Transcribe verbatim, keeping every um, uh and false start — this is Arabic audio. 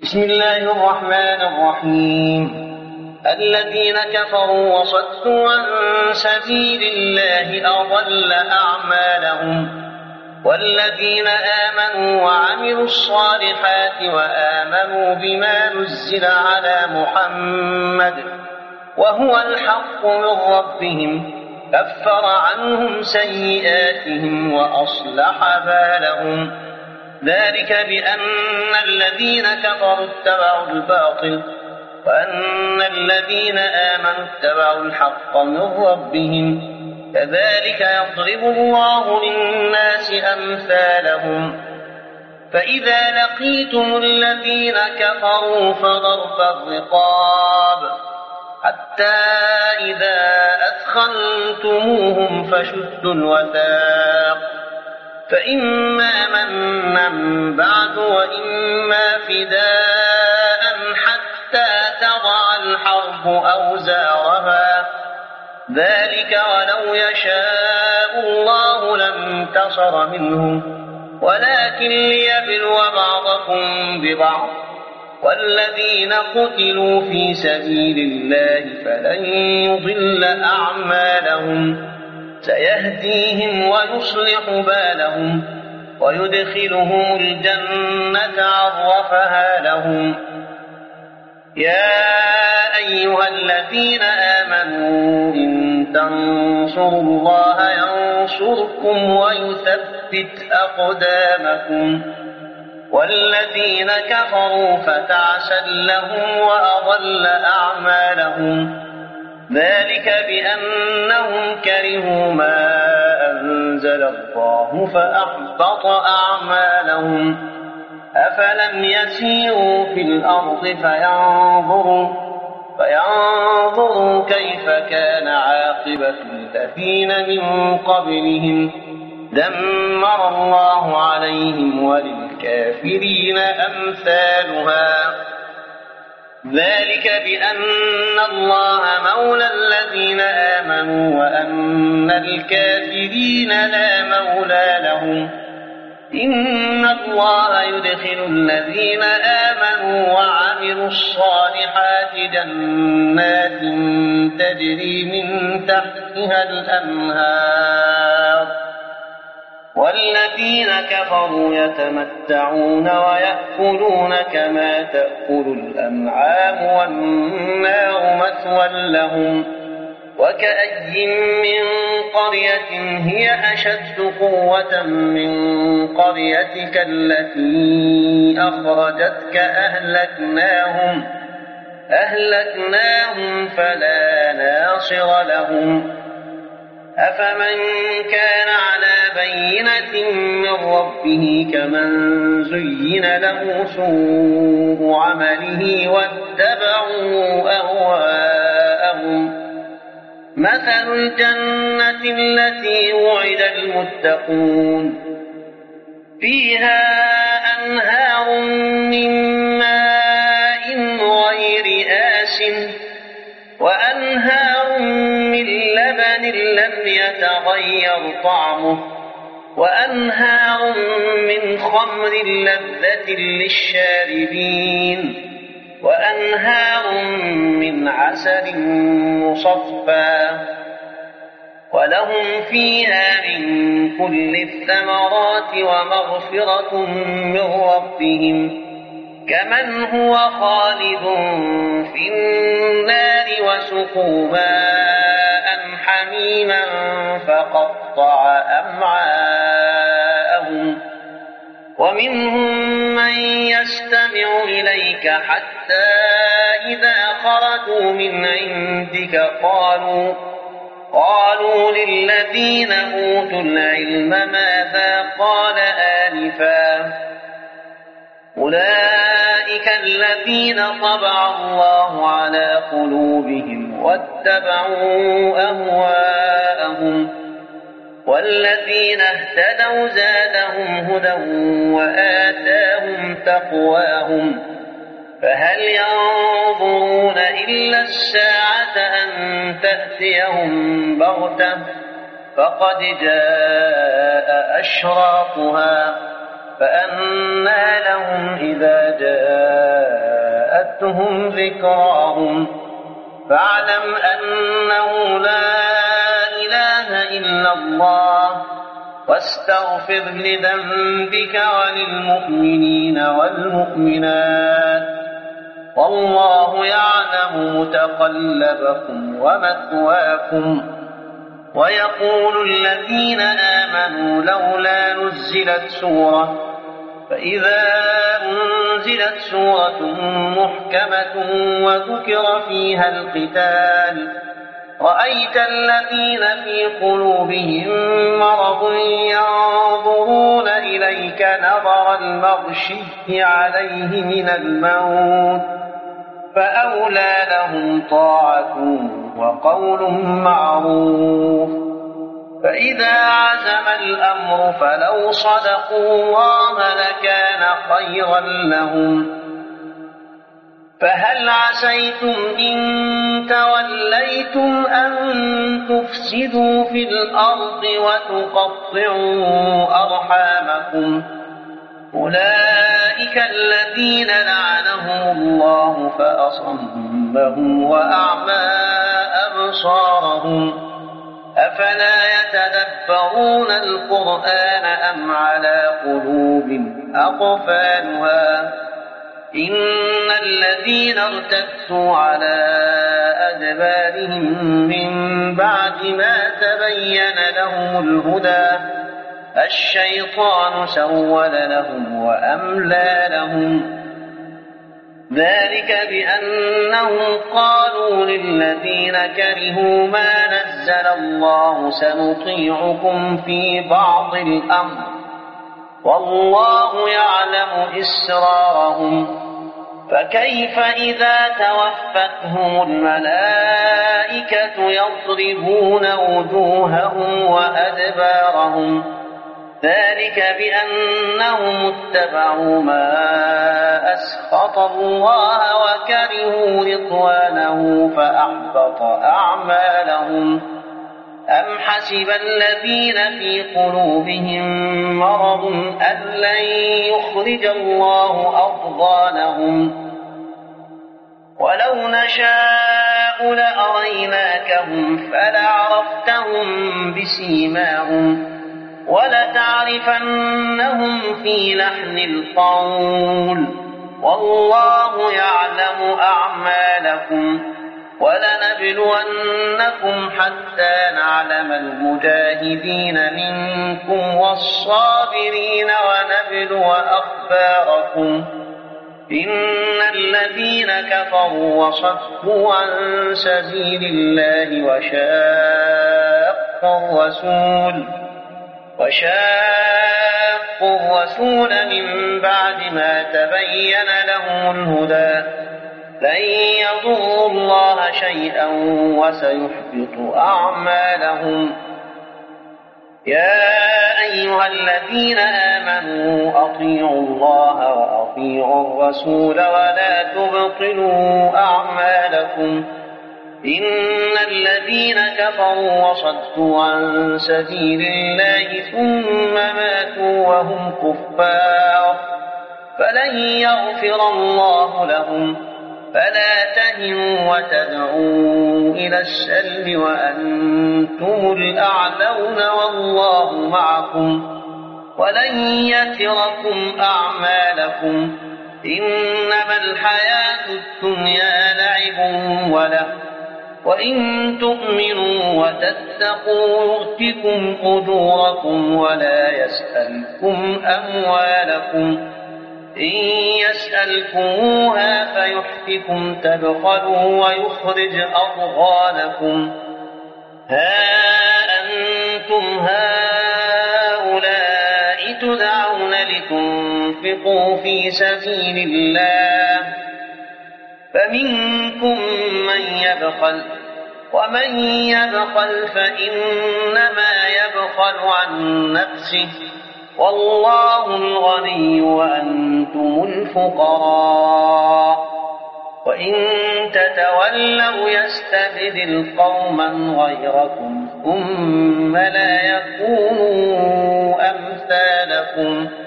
بسم الله الرحمن الرحيم. الذين كفروا وصدوا عن سبيل الله أضل أعمالهم، والذين آمنوا وعملوا الصالحات وآمنوا بما نزل على محمد وهو الحق من ربهم كفر عنهم سيئاتهم وأصلح بالهم. ذلك بأن الذين كفروا اتبعوا الباطل وأن الذين آمنوا اتبعوا الحق من ربهم، كذلك يضرب الله للناس أمثالهم. فإذا لقيتم الذين كفروا فضرب الرقاب حتى إذا أثخنتموهم فشدوا الوثاق، فإما منا بعد وإما فداء حتى تضع الحرب أوزارها، ذلك ولو يشاء الله لانتصر منهم ولكن ليبلو بعضكم ببعض، والذين قتلوا في سبيل الله فلن يضل أعمالهم، سيهديهم ويصلح بالهم ويدخلهم الجنة عرفها لهم. يا أيها الذين آمنوا إن تنصروا الله ينصركم ويثبت أقدامكم، والذين كفروا فتعسا لهم وأضل أعمالهم، ذلك بأنهم كرهوا ما أنزل الله فأحبط أعمالهم. أفلم يسيروا في الأرض فينظروا, فينظروا كيف كان عاقبة الذين من قبلهم، دمر الله عليهم وللكافرين أمثالها. ذلك بأن الله مولى الذين آمنوا وأن الكافرين لا مولى لهم. إن الله يدخل الذين آمنوا وعملوا الصالحات جنات تجري من تحتها الأنهار، والذين كفروا يتمتعون ويأكلون كما تأكل الأنعام والنار مثوى لهم. وكأي من قرية هي أشد قوة من قريتك التي أخرجتك أهلكناهم, أهلكناهم فلا ناصر لهم. أفمن كان على بينة من ربه كمن زين له سوء عمله واتبعوا أهواءهم. مثل الجنة التي وعد المتقون فيها أنهار من ماء غير آسن وأنهار من لبن لم يتغير طعمه وأنهار من خمر لذة للشاربين وأنهار من عسل مصفى، ولهم فيها من كل الثمرات ومغفرة من ربهم، كمن هو خالد في النار وسقوا ماء حميما فقطع أمعاءهم. ومنهم من يستمع إليك حتى إذا خرجوا من عندك قالوا قالوا للذين أوتوا العلم ماذا قال آنفا، أولئك الذين طبع الله على قلوبهم واتبعوا أهواءهم، والذين اهتدوا زادهم هدى وآتاهم تقواهم. فهل ينظرون إلا الساعة أن تأتيهم بغتة فقد جاء أشراطها، فأنى لهم إذا جاءوا فأتهم ذكراهم فاعلم أنه لا إله إلا الله واستغفر لذنبك وللمؤمنين والمؤمنات والله يعلم متقلبكم ومثواكم. ويقول الذين آمنوا لولا نزلت سورة فإذا أنزلت سورة محكمة وذكر فيها القتال رأيت الذين في قلوبهم مرض ينظرون إليك نظر المغشي عليه من الموت فأولى لهم طاعة وقول معروف. فإذا عزم الأمر فلو صدقوا الله لكان خيرا لهم. فهل عسيتم إن توليتم أن تفسدوا في الأرض وتقطعوا أرحامكم أولئك الذين لعنهم الله فأصمهم وأعمى أبصارهم أفلا يتدبرون القرآن أم على قلوب أقفالها إن الذين ارتدوا على أدبارهم من بعد ما تبين لهم الهدى الشيطان سول لهم وأملى لهم ذلك بأنهم قالوا للذين كرهوا ما نزل الله سنطيعكم في بعض الأمر والله يعلم إسرارهم فكيف إذا توفتهم الملائكة يضربون وجوههم وأدبارهم ذلك بأنهم اتبعوا ما أسخط الله وكرهوا رضوانه فأحبط أعمالهم أم حسب الذين في قلوبهم مرض أن لن يخرج الله أضغانهم ولو نشاء لأريناكهم فلعرفتهم بسيماهم ولتعرفنهم في لحن القول والله يعلم أعمالكم ولنبلونكم حتى نعلم المجاهدين منكم والصابرين ونبلو أخباركم إن الذين كفروا وصدوا عن سبيل الله وشاقوا الرسول وشاقوا الرسول من بعد ما تبين لهم الهدى لن يضروا الله شيئا وسيحبط أعمالهم. يا أيها الذين آمنوا أطيعوا الله وأطيعوا الرسول ولا تبطلوا أعمالكم إن الذين كفروا وصدوا عن سبيل الله ثم ماتوا وهم كفار فلن يغفر الله لهم فلا تهنوا وتدعوا إلى السلم وأنتم الأعلون والله معكم ولن يتركم أعمالكم إنما الحياة الدنيا لعب وله وإن تؤمنوا وتتقوا يؤتكم أجوركم ولا يسألكم أموالكم إن يسألكموها فيحفكم تبخلوا ويخرج أضغانكم ها أنتم هؤلاء تدعون لتنفقوا في سبيل الله فمنكم من يبخل ومن يبخل فإنما يبخل عن نفسه والله الغني وأنتم الفقراء وإن تتولوا يستبدل قوما غيركم ثم لا يكونوا أمثالكم